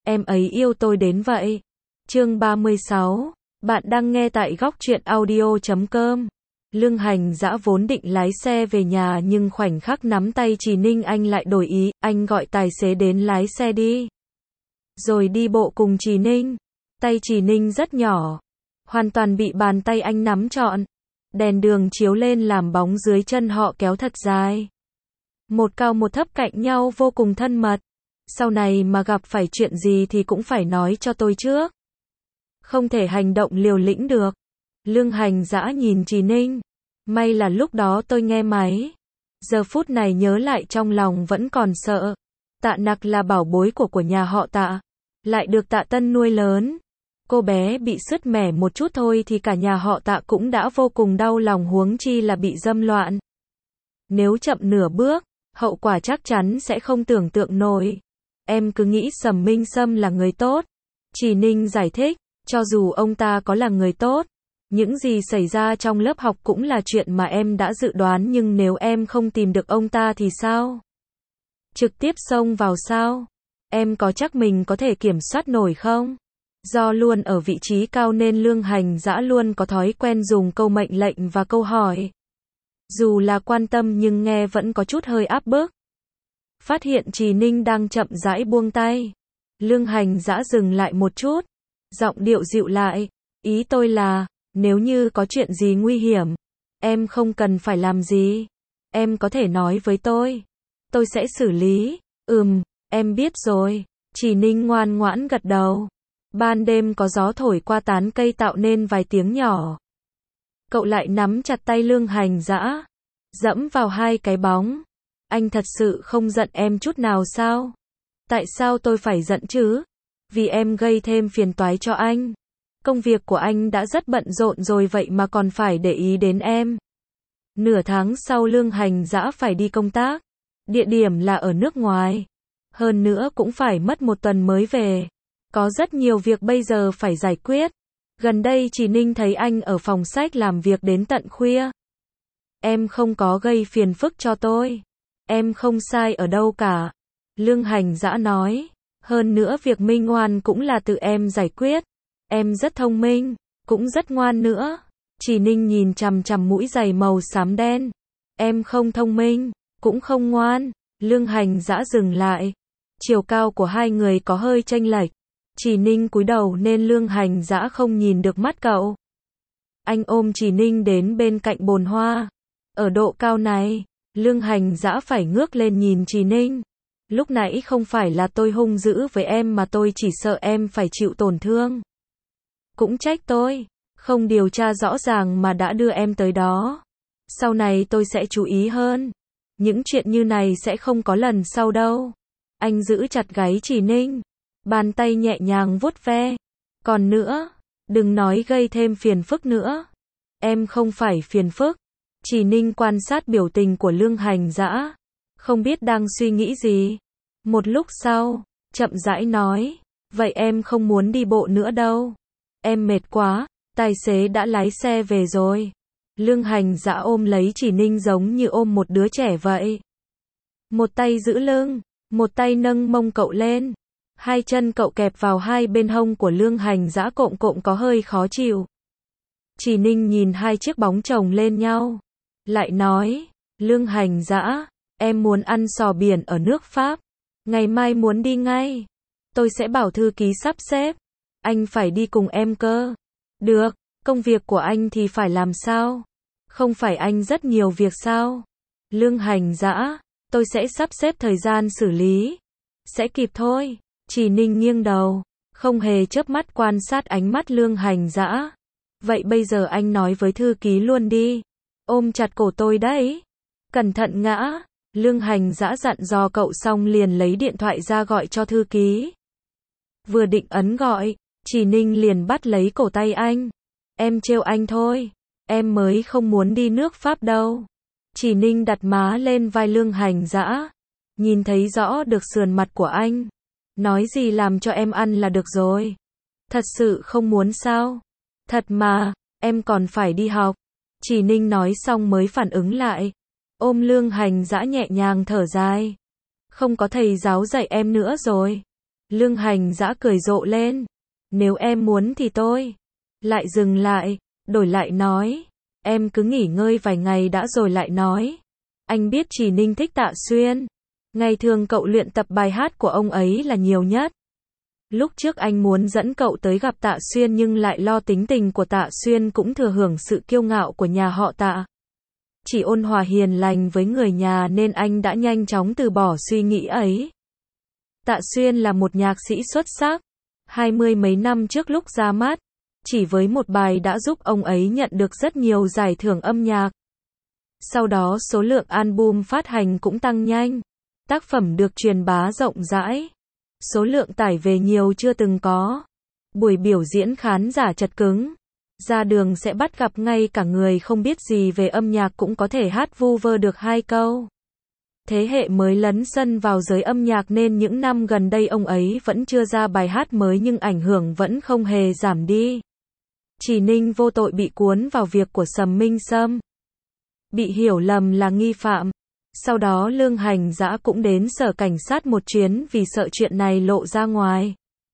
em ấy yêu tôi đến vậy. Chương 36. Bạn đang nghe tại góc truyện audio.com. Lương Hành Dã vốn định lái xe về nhà nhưng khoảnh khắc nắm tay Trì Ninh anh lại đổi ý, anh gọi tài xế đến lái xe đi. Rồi đi bộ cùng Trì Ninh. Tay Trì Ninh rất nhỏ, hoàn toàn bị bàn tay anh nắm trọn. Đèn đường chiếu lên làm bóng dưới chân họ kéo thật dài. Một cao một thấp cạnh nhau vô cùng thân mật. Sau này mà gặp phải chuyện gì thì cũng phải nói cho tôi trước. Không thể hành động liều lĩnh được. Lương Hành Dã nhìn Trì Ninh. May là lúc đó tôi nghe máy. Giờ phút này nhớ lại trong lòng vẫn còn sợ. Tạ Nặc là bảo bối của nhà họ Tạ. Lại được Tạ Tân nuôi lớn. Cô bé bị sứt mẻ một chút thôi thì cả nhà họ Tạ cũng đã vô cùng đau lòng, huống chi là bị dâm loạn. Nếu chậm nửa bước, hậu quả chắc chắn sẽ không tưởng tượng nổi. Em cứ nghĩ Sầm Minh Sâm là người tốt. Trì Ninh giải thích, cho dù ông ta có là người tốt, những gì xảy ra trong lớp học cũng là chuyện mà em đã dự đoán, nhưng nếu em không tìm được ông ta thì sao? Trực tiếp xông vào sao? Em có chắc mình có thể kiểm soát nổi không? Do luôn ở vị trí cao nên Lương Hành Dã luôn có thói quen dùng câu mệnh lệnh và câu hỏi. Dù là quan tâm nhưng nghe vẫn có chút hơi áp bức. Phát hiện Trì Ninh đang chậm rãi buông tay. Lương Hành Dã dừng lại một chút. Giọng điệu dịu lại. Ý tôi là, nếu như có chuyện gì nguy hiểm, em không cần phải làm gì. Em có thể nói với tôi. Tôi sẽ xử lý. Em biết rồi. Trì Ninh ngoan ngoãn gật đầu. Ban đêm có gió thổi qua tán cây tạo nên vài tiếng nhỏ. Cậu lại nắm chặt tay Lương Hành Dã, dẫm vào hai cái bóng. Anh thật sự không giận em chút nào sao? Tại sao tôi phải giận chứ? Vì em gây thêm phiền toái cho anh. Công việc của anh đã rất bận rộn rồi vậy mà còn phải để ý đến em. Nửa tháng sau Lương Hành Dã phải đi công tác. Địa điểm là ở nước ngoài. Hơn nữa cũng phải mất một tuần mới về. Có rất nhiều việc bây giờ phải giải quyết. Gần đây Trì Ninh thấy anh ở phòng sách làm việc đến tận khuya. Em không có gây phiền phức cho tôi. Em không sai ở đâu cả. Lương Hành Dã nói. Hơn nữa việc minh ngoan cũng là tự em giải quyết. Em rất thông minh, cũng rất ngoan nữa. Trì Ninh nhìn chằm chằm mũi giày màu xám đen. Em không thông minh, cũng không ngoan. Lương Hành Dã dừng lại. Chiều cao của hai người có hơi chênh lệch. Trì Ninh cúi đầu nên Lương Hành Dã không nhìn được mắt cậu. Anh ôm Trì Ninh đến bên cạnh bồn hoa. Ở độ cao này, Lương Hành Dã phải ngước lên nhìn Trì Ninh. Lúc nãy không phải là tôi hung dữ với em mà tôi chỉ sợ em phải chịu tổn thương. Cũng trách tôi, không điều tra rõ ràng mà đã đưa em tới đó. Sau này tôi sẽ chú ý hơn. Những chuyện như này sẽ không có lần sau đâu. Anh giữ chặt gáy Trì Ninh. Bàn tay nhẹ nhàng vuốt ve. Còn nữa, đừng nói gây thêm phiền phức nữa. Em không phải phiền phức. Trì Ninh quan sát biểu tình của Lương Hành Dã, không biết đang suy nghĩ gì. Một lúc sau, chậm rãi nói, vậy em không muốn đi bộ nữa đâu. Em mệt quá, tài xế đã lái xe về rồi. Lương Hành Dã ôm lấy Trì Ninh giống như ôm một đứa trẻ vậy. Một tay giữ lưng, một tay nâng mông cậu lên. Hai chân cậu kẹp vào hai bên hông của Lương Hành Dã cộm cộm có hơi khó chịu. Trì Ninh nhìn hai chiếc bóng chồng lên nhau. Lại nói, Lương Hành Dã, em muốn ăn sò biển ở nước Pháp. Ngày mai muốn đi ngay. Tôi sẽ bảo thư ký sắp xếp. Anh phải đi cùng em cơ. Được, công việc của anh thì phải làm sao? Không phải anh rất nhiều việc sao? Lương Hành Dã, tôi sẽ sắp xếp thời gian xử lý. Sẽ kịp thôi. Trì Ninh nghiêng đầu, không hề chớp mắt quan sát ánh mắt Lương Hành Dã. Vậy bây giờ anh nói với thư ký luôn đi. Ôm chặt cổ tôi đấy. Cẩn thận ngã. Lương Hành Dã dặn dò cậu xong liền lấy điện thoại ra gọi cho thư ký. Vừa định ấn gọi, Trì Ninh liền bắt lấy cổ tay anh. Em trêu anh thôi. Em mới không muốn đi nước Pháp đâu. Trì Ninh đặt má lên vai Lương Hành Dã. Nhìn thấy rõ được sườn mặt của anh. Nói gì làm cho em ăn là được rồi. Thật sự không muốn sao? Thật mà, em còn phải đi học. Trì Ninh nói xong mới phản ứng lại. Ôm Lương Hành Dã nhẹ nhàng thở dài. Không có thầy giáo dạy em nữa rồi. Lương Hành Dã cười rộ lên. Nếu em muốn thì tôi. Lại dừng lại, đổi lại nói. Em cứ nghỉ ngơi vài ngày đã rồi lại nói. Anh biết Trì Ninh thích Tạ Xuyên. Ngày thường cậu luyện tập bài hát của ông ấy là nhiều nhất. Lúc trước anh muốn dẫn cậu tới gặp Tạ Xuyên nhưng lại lo tính tình của Tạ Xuyên cũng thừa hưởng sự kiêu ngạo của nhà họ Tạ. Chỉ ôn hòa hiền lành với người nhà nên anh đã nhanh chóng từ bỏ suy nghĩ ấy. Tạ Xuyên là một nhạc sĩ xuất sắc. 20 mấy năm trước lúc ra mắt, chỉ với một bài đã giúp ông ấy nhận được rất nhiều giải thưởng âm nhạc. Sau đó số lượng album phát hành cũng tăng nhanh. Tác phẩm được truyền bá rộng rãi. Số lượng tải về nhiều chưa từng có. Buổi biểu diễn khán giả chật cứng. Ra đường sẽ bắt gặp ngay cả người không biết gì về âm nhạc cũng có thể hát vu vơ được 2 câu. Thế hệ mới lấn sân vào giới âm nhạc nên những năm gần đây ông ấy vẫn chưa ra bài hát mới nhưng ảnh hưởng vẫn không hề giảm đi. Trì Ninh vô tội bị cuốn vào việc của Sầm Minh Sâm. Bị hiểu lầm là nghi phạm. Sau đó Lương Hành Dã cũng đến sở cảnh sát một chuyến vì sợ chuyện này lộ ra ngoài.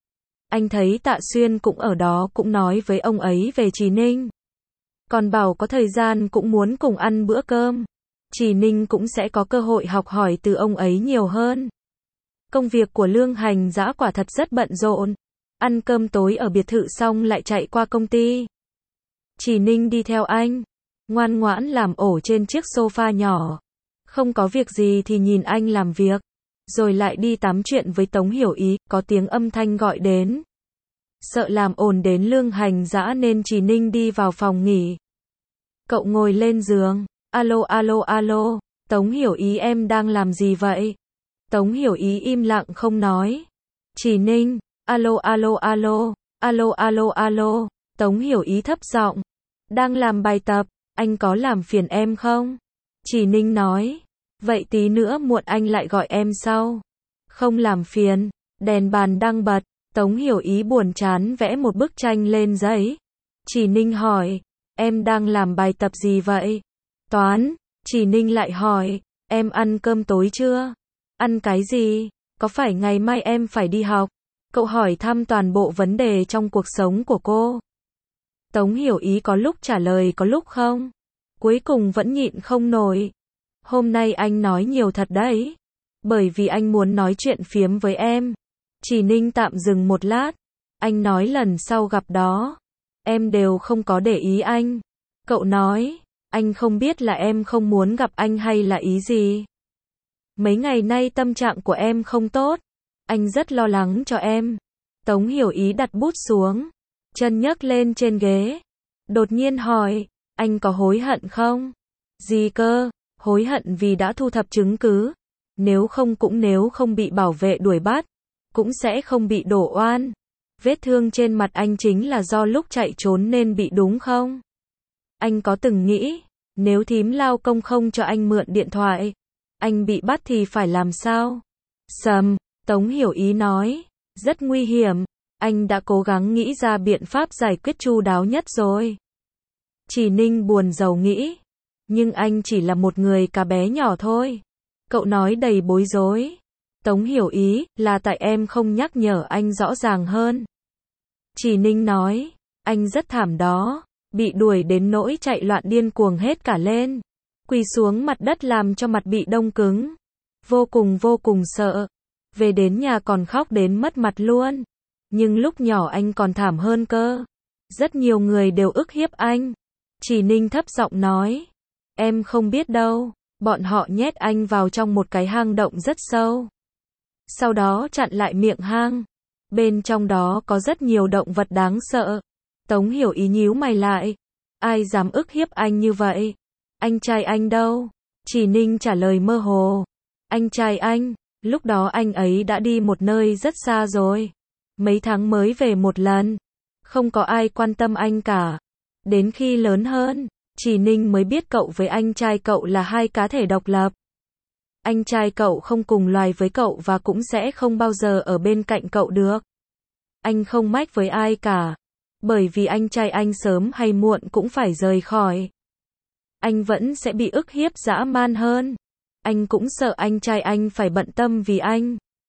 Anh thấy Tạ Xuyên cũng ở đó cũng nói với ông ấy về Trì Ninh. Còn bảo có thời gian cũng muốn cùng ăn bữa cơm. Trì Ninh cũng sẽ có cơ hội học hỏi từ ông ấy nhiều hơn. Công việc của Lương Hành Dã quả thật rất bận rộn. Ăn cơm tối ở biệt thự xong lại chạy qua công ty. Trì Ninh đi theo anh. Ngoan ngoãn làm ổ trên chiếc sofa nhỏ. Không có việc gì thì nhìn anh làm việc. Rồi lại đi tám chuyện với Tống Hiểu Ý, có tiếng âm thanh gọi đến. Sợ làm ồn đến Lương Hành Dã nên Trì Ninh đi vào phòng nghỉ. Cậu ngồi lên giường. Alo alo alo, Tống Hiểu Ý em đang làm gì vậy? Tống Hiểu Ý im lặng không nói. Trì Ninh, alo alo alo, alo alo alo, Tống Hiểu Ý thấp giọng. Đang làm bài tập, anh có làm phiền em không? Trì Ninh nói. Vậy tí nữa muộn anh lại gọi em sau. Không làm phiền, đèn bàn đang bật. Tống Hiểu Ý buồn chán vẽ một bức tranh lên giấy. Trì Ninh hỏi, em đang làm bài tập gì vậy? Toán. Trì Ninh lại hỏi, em ăn cơm tối chưa? Ăn cái gì? Có phải ngày mai em phải đi học? Cậu hỏi thăm toàn bộ vấn đề trong cuộc sống của cô. Tống Hiểu Ý có lúc trả lời có lúc không. Cuối cùng vẫn nhịn không nổi. Hôm nay anh nói nhiều thật đấy. Bởi vì anh muốn nói chuyện phiếm với em. Trì Ninh tạm dừng một lát. Anh nói lần sau gặp đó. Em đều không có để ý anh. Cậu nói, anh không biết là em không muốn gặp anh hay là ý gì. Mấy ngày nay tâm trạng của em không tốt. Anh rất lo lắng cho em. Tống Hiểu Ý đặt bút xuống. Chân nhấc lên trên ghế. Đột nhiên hỏi, anh có hối hận không? Gì cơ? Hối hận vì đã thu thập chứng cứ. Nếu không bị bảo vệ đuổi bắt. Cũng sẽ không bị đổ oan. Vết thương trên mặt anh chính là do lúc chạy trốn nên bị đúng không? Anh có từng nghĩ, nếu thím lao công không cho anh mượn điện thoại, anh bị bắt thì phải làm sao? Tống Hiểu Ý nói, rất nguy hiểm, anh đã cố gắng nghĩ ra biện pháp giải quyết chu đáo nhất rồi. Trì Ninh buồn rầu nghĩ, nhưng anh chỉ là một người cá bé nhỏ thôi. Cậu nói đầy bối rối. Tống Hiểu Ý, là tại em không nhắc nhở anh rõ ràng hơn. Trì Ninh nói, anh rất thảm đó, bị đuổi đến nỗi chạy loạn điên cuồng hết cả lên. Quỳ xuống mặt đất làm cho mặt bị đông cứng. Vô cùng sợ. Về đến nhà còn khóc đến mất mặt luôn. Nhưng lúc nhỏ anh còn thảm hơn cơ. Rất nhiều người đều ức hiếp anh. Trì Ninh thấp giọng nói, em không biết đâu, bọn họ nhét anh vào trong một cái hang động rất sâu. Sau đó chặn lại miệng hang. Bên trong đó có rất nhiều động vật đáng sợ. Tống Hiểu Ý nhíu mày lại. Ai dám ức hiếp anh như vậy? Anh trai anh đâu? Trì Ninh trả lời mơ hồ. Anh trai anh, lúc đó anh ấy đã đi một nơi rất xa rồi. Mấy tháng mới về một lần. Không có ai quan tâm anh cả. Đến khi lớn hơn, Trì Ninh mới biết cậu với anh trai cậu là hai cá thể độc lập. Anh trai cậu không cùng loài với cậu và cũng sẽ không bao giờ ở bên cạnh cậu được. Anh không mách với ai cả. Bởi vì anh trai anh sớm hay muộn cũng phải rời khỏi. Anh vẫn sẽ bị ức hiếp dã man hơn. Anh cũng sợ anh trai anh phải bận tâm vì anh.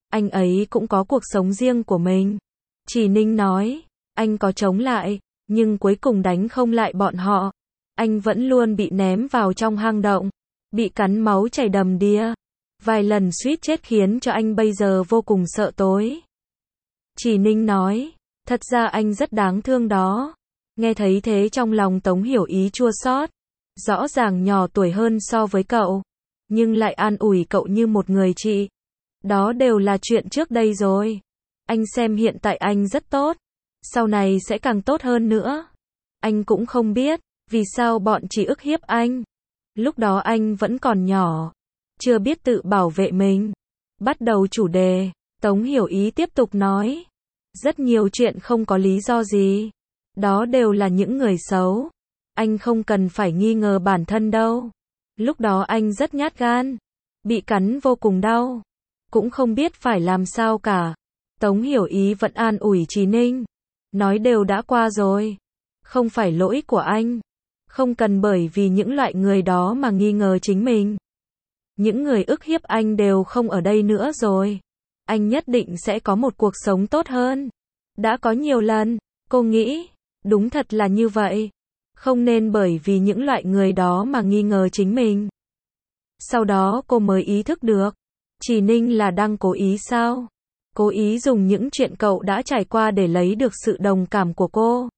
Anh ấy cũng có cuộc sống riêng của mình. Chỉ Ninh nói, anh có chống lại, nhưng cuối cùng đánh không lại bọn họ. Anh vẫn luôn bị ném vào trong hang động, bị cắn máu chảy đầm đìa. Vài lần suýt chết khiến cho anh bây giờ vô cùng sợ tối. Chỉ Ninh nói, thật ra anh rất đáng thương đó. Nghe thấy thế trong lòng Tống Hiểu Ý chua xót. Rõ ràng nhỏ tuổi hơn so với cậu, nhưng lại an ủi cậu như một người chị. Đó đều là chuyện trước đây rồi. Anh xem hiện tại anh rất tốt, sau này sẽ càng tốt hơn nữa. Anh cũng không biết vì sao bọn chỉ ức hiếp anh. Lúc đó anh vẫn còn nhỏ, chưa biết tự bảo vệ mình. Bắt đầu chủ đề, Tống Hiểu Ý tiếp tục nói. Rất nhiều chuyện không có lý do gì. Đó đều là những người xấu. Anh không cần phải nghi ngờ bản thân đâu. Lúc đó anh rất nhát gan. Bị cắn vô cùng đau. Cũng không biết phải làm sao cả. Tống Hiểu Ý vẫn an ủi Trì Ninh. Nói đều đã qua rồi. Không phải lỗi của anh. Không cần bởi vì những loại người đó mà nghi ngờ chính mình. Những người ức hiếp anh đều không ở đây nữa rồi. Anh nhất định sẽ có một cuộc sống tốt hơn. Đã có nhiều lần, cô nghĩ, đúng thật là như vậy. Không nên bởi vì những loại người đó mà nghi ngờ chính mình. Sau đó cô mới ý thức được. Trì Ninh là đang cố ý sao? Cố ý dùng những chuyện cậu đã trải qua để lấy được sự đồng cảm của cô.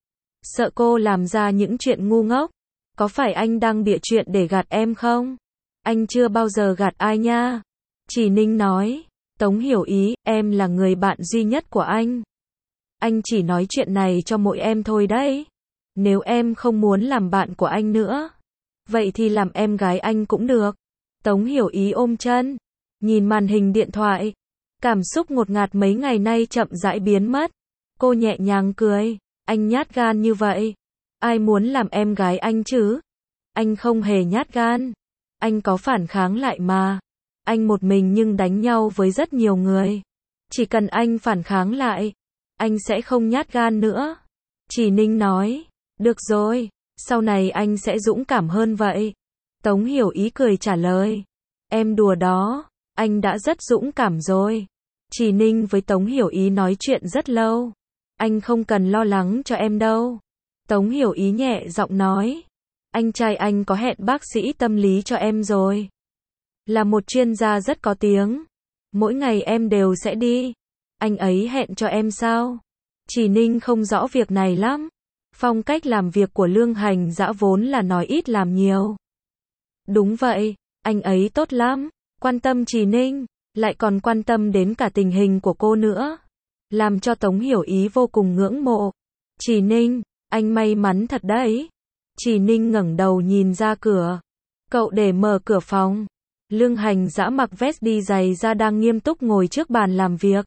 Sợ cô làm ra những chuyện ngu ngốc. Có phải anh đang bịa chuyện để gạt em không? Anh chưa bao giờ gạt ai nha. Trì Ninh nói. Tống Hiểu Ý, em là người bạn duy nhất của anh. Anh chỉ nói chuyện này cho mỗi em thôi đấy. Nếu em không muốn làm bạn của anh nữa, vậy thì làm em gái anh cũng được. Tống Hiểu Ý ôm chân, nhìn màn hình điện thoại. Cảm xúc ngột ngạt mấy ngày nay chậm rãi biến mất. Cô nhẹ nhàng cười. Anh nhát gan như vậy. Ai muốn làm em gái anh chứ? Anh không hề nhát gan. Anh có phản kháng lại mà. Anh một mình nhưng đánh nhau với rất nhiều người. Chỉ cần anh phản kháng lại, anh sẽ không nhát gan nữa. Trì Ninh nói. Được rồi, sau này anh sẽ dũng cảm hơn vậy. Tống Hiểu Ý cười trả lời. Em đùa đó, anh đã rất dũng cảm rồi. Trì Ninh với Tống Hiểu Ý nói chuyện rất lâu. Anh không cần lo lắng cho em đâu. Tống Hiểu Ý nhẹ giọng nói. Anh trai anh có hẹn bác sĩ tâm lý cho em rồi. Là một chuyên gia rất có tiếng. Mỗi ngày em đều sẽ đi. Anh ấy hẹn cho em sao? Trì Ninh không rõ việc này lắm. Phong cách làm việc của Lương Hành Dã vốn là nói ít làm nhiều. Đúng vậy, anh ấy tốt lắm. Quan tâm Trì Ninh, lại còn quan tâm đến cả tình hình của cô nữa. Làm cho Tống Hiểu Ý vô cùng ngưỡng mộ. Trì Ninh, anh may mắn thật đấy. Trì Ninh ngẩng đầu nhìn ra cửa. Cậu để mở cửa phòng. Lương Hành Dã mặc vest đi giày ra đang nghiêm túc ngồi trước bàn làm việc.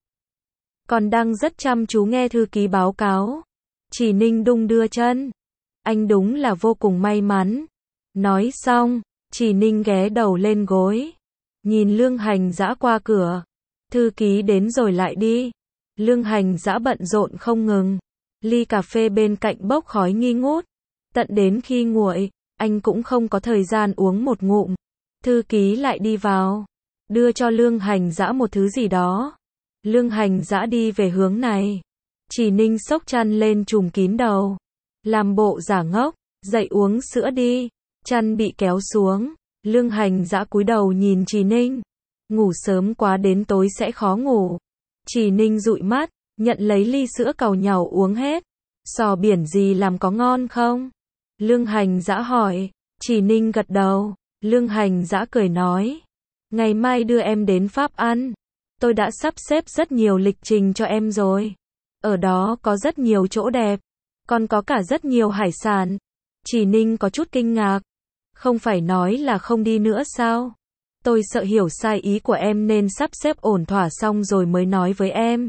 Còn đang rất chăm chú nghe thư ký báo cáo. Trì Ninh đung đưa chân. Anh đúng là vô cùng may mắn. Nói xong, Trì Ninh ghé đầu lên gối. Nhìn Lương Hành Dã qua cửa. Thư ký đến rồi lại đi. Lương Hành Dã bận rộn không ngừng. Ly cà phê bên cạnh bốc khói nghi ngút. Tận đến khi nguội, anh cũng không có thời gian uống một ngụm. Thư ký lại đi vào. Đưa cho Lương Hành Dã một thứ gì đó. Lương Hành Dã đi về hướng này. Trì Ninh xốc chăn lên trùm kín đầu. Làm bộ giả ngốc. Dậy uống sữa đi. Chăn bị kéo xuống. Lương Hành Dã cúi đầu nhìn Trì Ninh. Ngủ sớm quá đến tối sẽ khó ngủ. Trì Ninh dụi mắt. Nhận lấy ly sữa càu nhàu uống hết. Sò biển gì làm có ngon không? Lương Hành Dã hỏi. Trì Ninh gật đầu. Lương Hành Dã cười nói. Ngày mai đưa em đến Pháp ăn. Tôi đã sắp xếp rất nhiều lịch trình cho em rồi. Ở đó có rất nhiều chỗ đẹp. Còn có cả rất nhiều hải sản. Trì Ninh có chút kinh ngạc. Không phải nói là không đi nữa sao? Tôi sợ hiểu sai ý của em nên sắp xếp ổn thỏa xong rồi mới nói với em.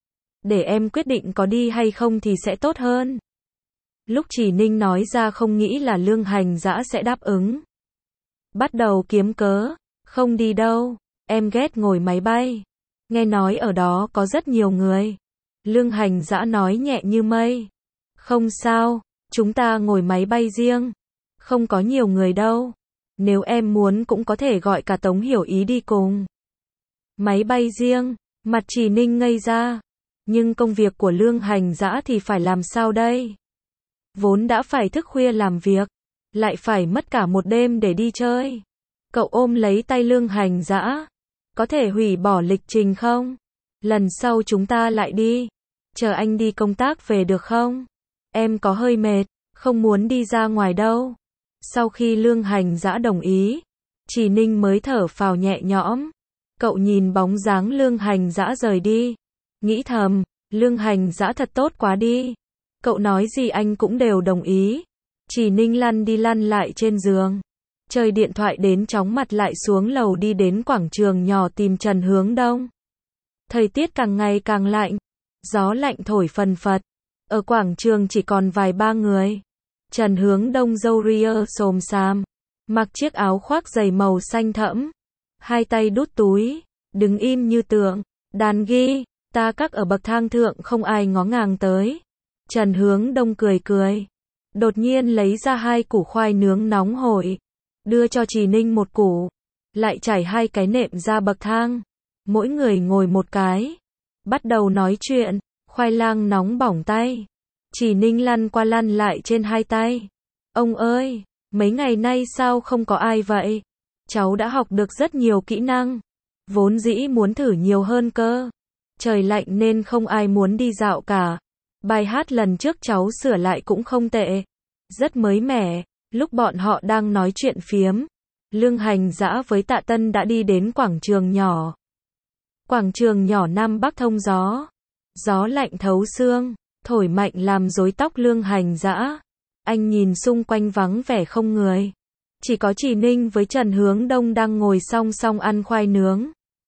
Để em quyết định có đi hay không thì sẽ tốt hơn. Lúc Trì Ninh nói ra không nghĩ là Lương Hành Dã sẽ đáp ứng. Bắt đầu kiếm cớ. Không đi đâu. Em ghét ngồi máy bay. Nghe nói ở đó có rất nhiều người. Lương Hành Dã nói nhẹ như mây. Không sao, chúng ta ngồi máy bay riêng. Không có nhiều người đâu. Nếu em muốn cũng có thể gọi cả Tống Hiểu Ý đi cùng. Máy bay riêng, Mặt Trì Ninh ngây ra. Nhưng công việc của Lương Hành Dã thì phải làm sao đây? Vốn đã phải thức khuya làm việc, lại phải mất cả một đêm để đi chơi. Cậu ôm lấy tay Lương Hành Dã. Có thể hủy bỏ lịch trình không? Lần sau chúng ta lại đi. Chờ anh đi công tác về được không? Em có hơi mệt, không muốn đi ra ngoài đâu. Sau khi Lương Hành Dã đồng ý, Trì Ninh mới thở phào nhẹ nhõm. Cậu nhìn bóng dáng Lương Hành Dã rời đi, nghĩ thầm, Lương Hành Dã thật tốt quá đi. Cậu nói gì anh cũng đều đồng ý. Trì Ninh lăn đi lăn lại trên giường, chơi điện thoại đến chóng mặt lại xuống lầu đi đến quảng trường nhỏ tìm Trần Hướng Đông. Thời tiết càng ngày càng lạnh, gió lạnh thổi phần phật. Ở quảng trường chỉ còn vài ba người. Trần Hướng Đông râu ria xồm xàm, mặc chiếc áo khoác dày màu xanh thẫm, hai tay đút túi, đứng im như tượng. Đàn ghi, ta các ở bậc thang thượng không ai ngó ngàng tới. Trần Hướng Đông cười cười, đột nhiên lấy ra 2 củ khoai nướng nóng hổi, đưa cho Trì Ninh 1 củ, lại trải 2 cái nệm ra bậc thang, mỗi người ngồi 1 cái, bắt đầu nói chuyện. Khoai lang nóng bỏng tay, Trì Ninh lăn qua lăn lại trên 2 tay. Ông ơi, mấy ngày nay sao không có ai vậy? Cháu đã học được rất nhiều kỹ năng, vốn dĩ muốn thử nhiều hơn cơ. Trời lạnh nên không ai muốn đi dạo cả. Bài hát lần trước cháu sửa lại cũng không tệ, rất mới mẻ. Lúc bọn họ đang nói chuyện phiếm, Lương Hành Dã với Tạ Tân đã đi đến quảng trường nhỏ. Quảng trường nhỏ Nam Bắc thông gió. Gió lạnh thấu xương, thổi mạnh làm rối tóc Lương Hành Dã. Anh nhìn xung quanh vắng vẻ không người. Chỉ có Trì Ninh với Trần Hướng Đông đang ngồi song song ăn khoai nướng.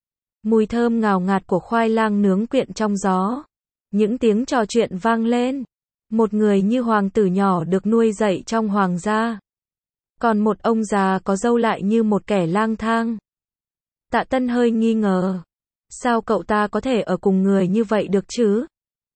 Mùi thơm ngào ngạt của khoai lang nướng quyện trong gió. Những tiếng trò chuyện vang lên. Một người như hoàng tử nhỏ được nuôi dạy trong hoàng gia. Còn một ông già có râu lại như một kẻ lang thang. Tạ Tân hơi nghi ngờ. Sao cậu ta có thể ở cùng người như vậy được chứ?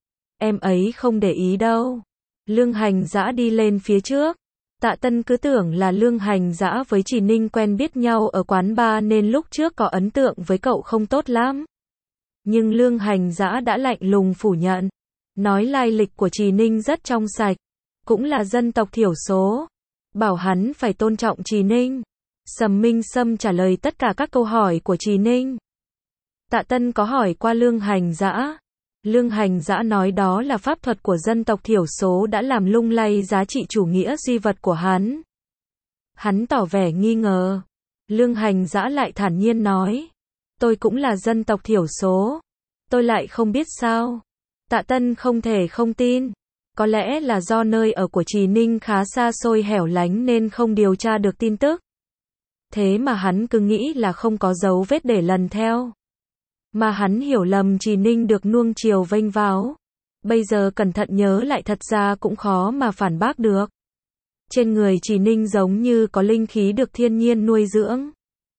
Em ấy không để ý đâu. Lương Hành Dã đi lên phía trước. Tạ Tân cứ tưởng là Lương Hành Dã với Trì Ninh quen biết nhau ở quán bar nên lúc trước có ấn tượng với cậu không tốt lắm. Nhưng Lương Hành Dã đã lạnh lùng phủ nhận. Nói lai lịch của Trì Ninh rất trong sạch. Cũng là dân tộc thiểu số. Bảo hắn phải tôn trọng Trì Ninh. Sầm Minh Sâm trả lời tất cả các câu hỏi của Trì Ninh. Tạ Tân có hỏi qua Lương Hành Dã. Lương Hành Dã nói đó là pháp thuật của dân tộc thiểu số đã làm lung lay giá trị chủ nghĩa duy vật của hắn. Hắn tỏ vẻ nghi ngờ. Lương Hành Dã lại thản nhiên nói. Tôi cũng là dân tộc thiểu số. Tôi lại không biết sao. Tạ Tân không thể không tin. Có lẽ là do nơi ở của Trì Ninh khá xa xôi hẻo lánh nên không điều tra được tin tức. Thế mà hắn cứ nghĩ là không có dấu vết để lần theo. Mà hắn hiểu lầm Trì Ninh được nuông chiều vênh váo. Bây giờ cẩn thận nhớ lại thật ra cũng khó mà phản bác được. Trên người Trì Ninh giống như có linh khí được thiên nhiên nuôi dưỡng.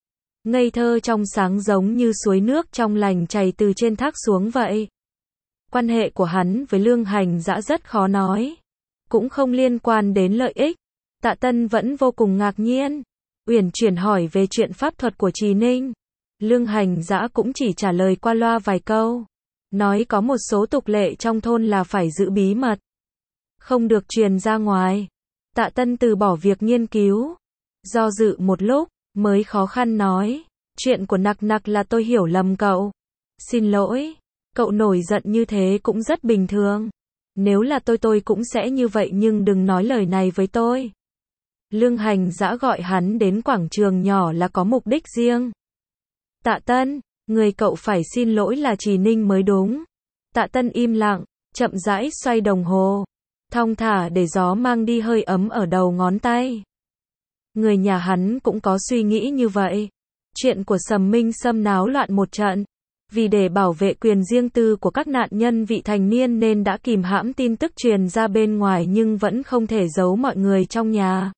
Ngây thơ trong sáng giống như suối nước trong lành chảy từ trên thác xuống vậy. Quan hệ của hắn với Lương Hành Dã rất khó nói. Cũng không liên quan đến lợi ích. Tạ Tân vẫn vô cùng ngạc nhiên. Uyển chuyển hỏi về chuyện pháp thuật của Trì Ninh. Lương Hành Dã cũng chỉ trả lời qua loa vài câu. Nói có một số tục lệ trong thôn là phải giữ bí mật. Không được truyền ra ngoài. Tạ Tân từ bỏ việc nghiên cứu. Do dự một lúc, mới khó khăn nói. Chuyện của Nặc Nặc là tôi hiểu lầm cậu. Xin lỗi. Cậu nổi giận như thế cũng rất bình thường. Nếu là tôi cũng sẽ như vậy nhưng đừng nói lời này với tôi. Lương Hành Dã gọi hắn đến quảng trường nhỏ là có mục đích riêng. Tạ Tân, người cậu phải xin lỗi là Trì Ninh mới đúng. Tạ Tân im lặng, chậm rãi xoay đồng hồ. Thong thả để gió mang đi hơi ấm ở đầu ngón tay. Người nhà hắn cũng có suy nghĩ như vậy. Chuyện của Sầm Minh Sâm náo loạn một trận. Vì để bảo vệ quyền riêng tư của các nạn nhân vị thành niên nên đã kìm hãm tin tức truyền ra bên ngoài nhưng vẫn không thể giấu mọi người trong nhà.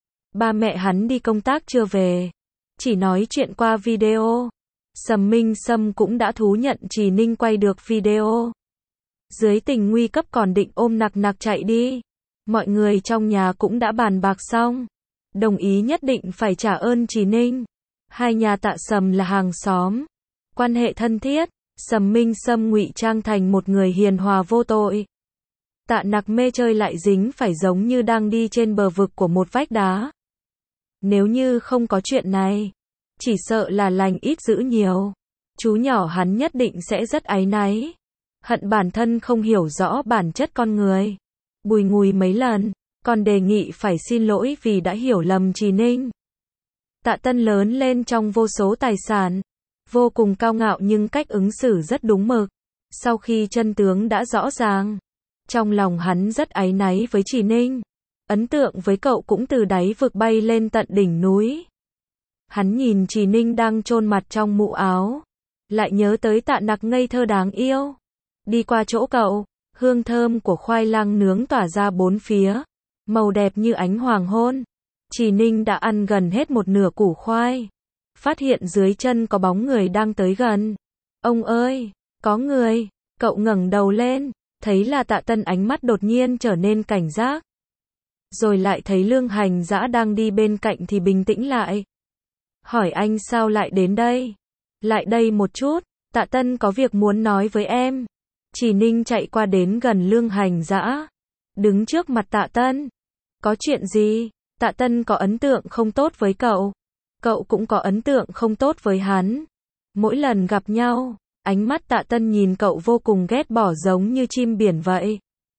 Ba mẹ hắn đi công tác chưa về. Chỉ nói chuyện qua video. Sầm Minh Sâm cũng đã thú nhận Trì Ninh quay được video. Dưới tình nguy cấp còn định ôm Nặc Nặc chạy đi. Mọi người trong nhà cũng đã bàn bạc xong. Đồng ý nhất định phải trả ơn Trì Ninh. Hai nhà Tạ Sầm là hàng xóm. Quan hệ thân thiết. Sầm Minh Sâm ngụy trang thành một người hiền hòa vô tội. Tạ Nặc mê chơi lại dính phải giống như đang đi trên bờ vực của một vách đá. Nếu như không có chuyện này, chỉ sợ là lành ít dữ nhiều. Chú nhỏ hắn nhất định sẽ rất áy náy. Hận bản thân không hiểu rõ bản chất con người. Bùi ngùi mấy lần, còn đề nghị phải xin lỗi vì đã hiểu lầm Trì Ninh. Tạ Tân lớn lên trong vô số tài sản, vô cùng cao ngạo nhưng cách ứng xử rất đúng mực. Sau khi chân tướng đã rõ ràng, trong lòng hắn rất áy náy với Trì Ninh. Ấn tượng với cậu cũng từ đáy vực bay lên tận đỉnh núi. Hắn nhìn Trì Ninh đang chôn mặt trong mũ áo, lại nhớ tới Tạ Nặc ngây thơ đáng yêu. Đi qua chỗ cậu, hương thơm của khoai lang nướng tỏa ra bốn phía, màu đẹp như ánh hoàng hôn. Trì Ninh đã ăn gần hết một nửa củ khoai, phát hiện dưới chân có bóng người đang tới gần. Ông ơi, có người. Cậu ngẩng đầu lên, thấy là Tạ Tân, ánh mắt đột nhiên trở nên cảnh giác. Rồi lại thấy Lương Hành Dã đang đi bên cạnh thì bình tĩnh lại. Hỏi anh sao lại đến đây? Lại đây một chút, Tạ Tân có việc muốn nói với em. Trì Ninh chạy qua đến gần Lương Hành Dã, đứng trước mặt Tạ Tân. Có chuyện gì? Tạ Tân có ấn tượng không tốt với cậu. Cậu cũng có ấn tượng không tốt với hắn. Mỗi lần gặp nhau, ánh mắt Tạ Tân nhìn cậu vô cùng ghét bỏ giống như chim biển vậy.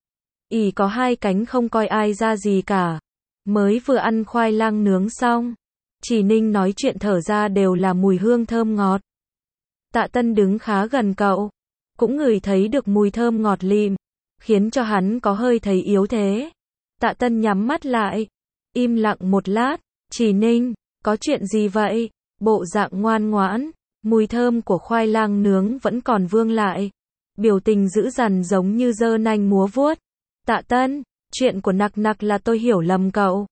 Ỉ có hai cánh không coi ai ra gì cả. Mới vừa ăn khoai lang nướng xong, Trì Ninh nói chuyện thở ra đều là mùi hương thơm ngọt. Tạ Tân đứng khá gần cậu, cũng ngửi thấy được mùi thơm ngọt lịm, khiến cho hắn có hơi thấy yếu thế. Tạ Tân nhắm mắt lại, im lặng một lát. Trì Ninh, có chuyện gì vậy? Bộ dạng ngoan ngoãn, mùi thơm của khoai lang nướng vẫn còn vương lại. Biểu tình dữ dằn giống như giơ nanh múa vuốt. Tạ Tân, chuyện của Nặc Nặc là tôi hiểu lầm cậu.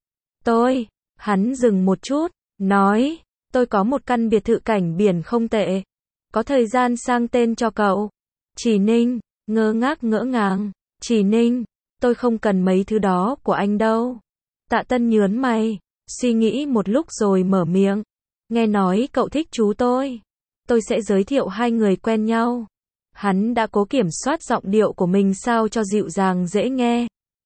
Hắn dừng một chút, nói, tôi có một căn biệt thự cảnh biển không tệ. Có thời gian sang tên cho cậu. Trì Ninh, ngơ ngác ngỡ ngàng. Trì Ninh, tôi không cần mấy thứ đó của anh đâu. Tạ Tân nhớn mày, suy nghĩ một lúc rồi mở miệng. Nghe nói cậu thích chú tôi sẽ giới thiệu hai người quen nhau. Hắn đã cố kiểm soát giọng điệu của mình sao cho dịu dàng dễ nghe.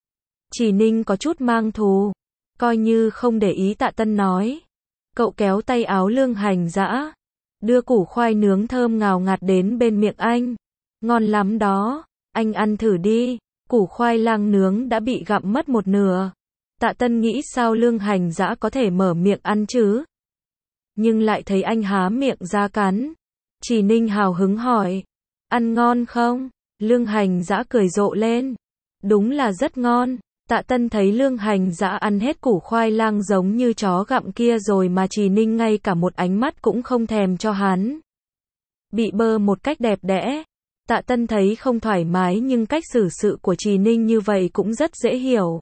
Trì Ninh có chút mang thù, coi như không để ý. Tạ Tân nói. Cậu kéo tay áo Lương Hành Dã, đưa củ khoai nướng thơm ngào ngạt đến bên miệng anh. Ngon lắm đó, anh ăn thử đi. Củ khoai lang nướng đã bị gặm mất một nửa. Tạ Tân nghĩ sao Lương Hành Dã có thể mở miệng ăn chứ? Nhưng lại thấy anh há miệng ra cắn. Trì Ninh hào hứng hỏi. Ăn ngon không? Lương Hành Dã cười rộ lên. Đúng là rất ngon. Tạ Tân thấy Lương Hành Dã ăn hết củ khoai lang giống như chó gặm kia rồi mà Trì Ninh ngay cả một ánh mắt cũng không thèm cho hắn. Bị bơ một cách đẹp đẽ. Tạ Tân thấy không thoải mái nhưng cách xử sự của Trì Ninh như vậy cũng rất dễ hiểu.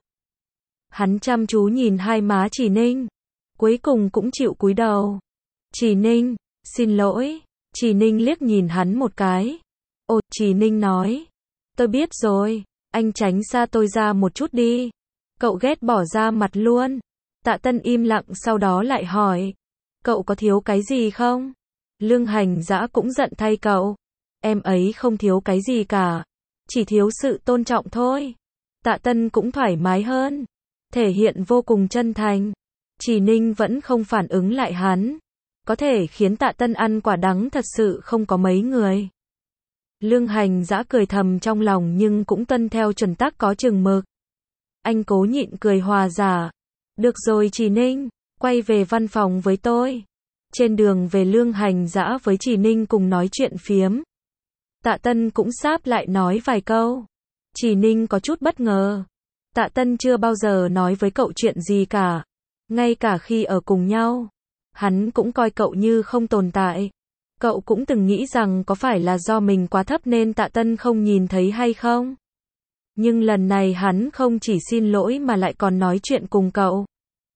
Hắn chăm chú nhìn hai má Trì Ninh, cuối cùng cũng chịu cúi đầu. Trì Ninh, xin lỗi. Trì Ninh liếc nhìn hắn một cái. Ồ, Trì Ninh nói. Tôi biết rồi, anh tránh xa tôi ra một chút đi. Cậu ghét bỏ ra mặt luôn. Tạ Tân im lặng sau đó lại hỏi. Cậu có thiếu cái gì không? Lương Hành Dã cũng giận thay cậu. Em ấy không thiếu cái gì cả. Chỉ thiếu sự tôn trọng thôi. Tạ Tân cũng thoải mái hơn, thể hiện vô cùng chân thành. Trì Ninh vẫn không phản ứng lại hắn. Có thể khiến Tạ Tân ăn quả đắng thật sự không có mấy người. Lương Hành Dã cười thầm trong lòng nhưng cũng tuân theo chuẩn tắc có chừng mực. Anh cố nhịn cười hòa giải. Được rồi Trì Ninh, quay về văn phòng với tôi. Trên đường về Lương Hành Dã với Trì Ninh cùng nói chuyện phiếm. Tạ Tân cũng sáp lại nói vài câu. Trì Ninh có chút bất ngờ. Tạ Tân chưa bao giờ nói với cậu chuyện gì cả. Ngay cả khi ở cùng nhau, hắn cũng coi cậu như không tồn tại. Cậu cũng từng nghĩ rằng có phải là do mình quá thấp nên Tạ Tân không nhìn thấy hay không? Nhưng lần này hắn không chỉ xin lỗi mà lại còn nói chuyện cùng cậu.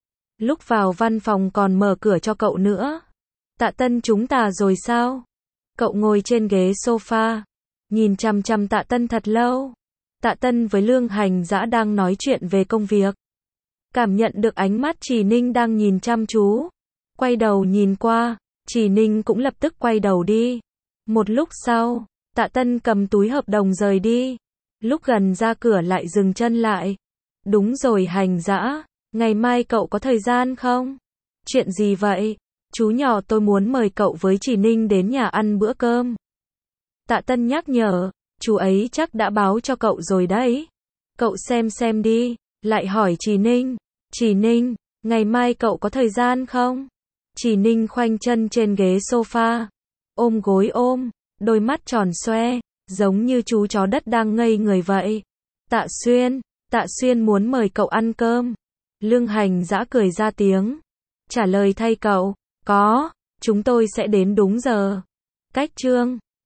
Lúc vào văn phòng còn mở cửa cho cậu nữa. Tạ Tân, chúng ta rồi sao? Cậu ngồi trên ghế sofa, nhìn chằm chằm Tạ Tân thật lâu. Tạ Tân với Lương Hành Dã đang nói chuyện về công việc. Cảm nhận được ánh mắt Trì Ninh đang nhìn chăm chú. Quay đầu nhìn qua, Trì Ninh cũng lập tức quay đầu đi. Một lúc sau, Tạ Tân cầm túi hợp đồng rời đi. Lúc gần ra cửa lại dừng chân lại. Đúng rồi Hành Dã, ngày mai cậu có thời gian không? Chuyện gì vậy? Chú nhỏ tôi muốn mời cậu với Trì Ninh đến nhà ăn bữa cơm. Tạ Tân nhắc nhở, chú ấy chắc đã báo cho cậu rồi đấy. Cậu xem đi, lại hỏi Trì Ninh. Trì Ninh, ngày mai cậu có thời gian không? Trì Ninh khoanh chân trên ghế sofa, ôm gối ôm, đôi mắt tròn xoe, giống như chú chó đất đang ngây người vậy. Tạ Xuyên muốn mời cậu ăn cơm. Lương Hành Dã cười ra tiếng, trả lời thay cậu, có, chúng tôi sẽ đến đúng giờ. Cách chương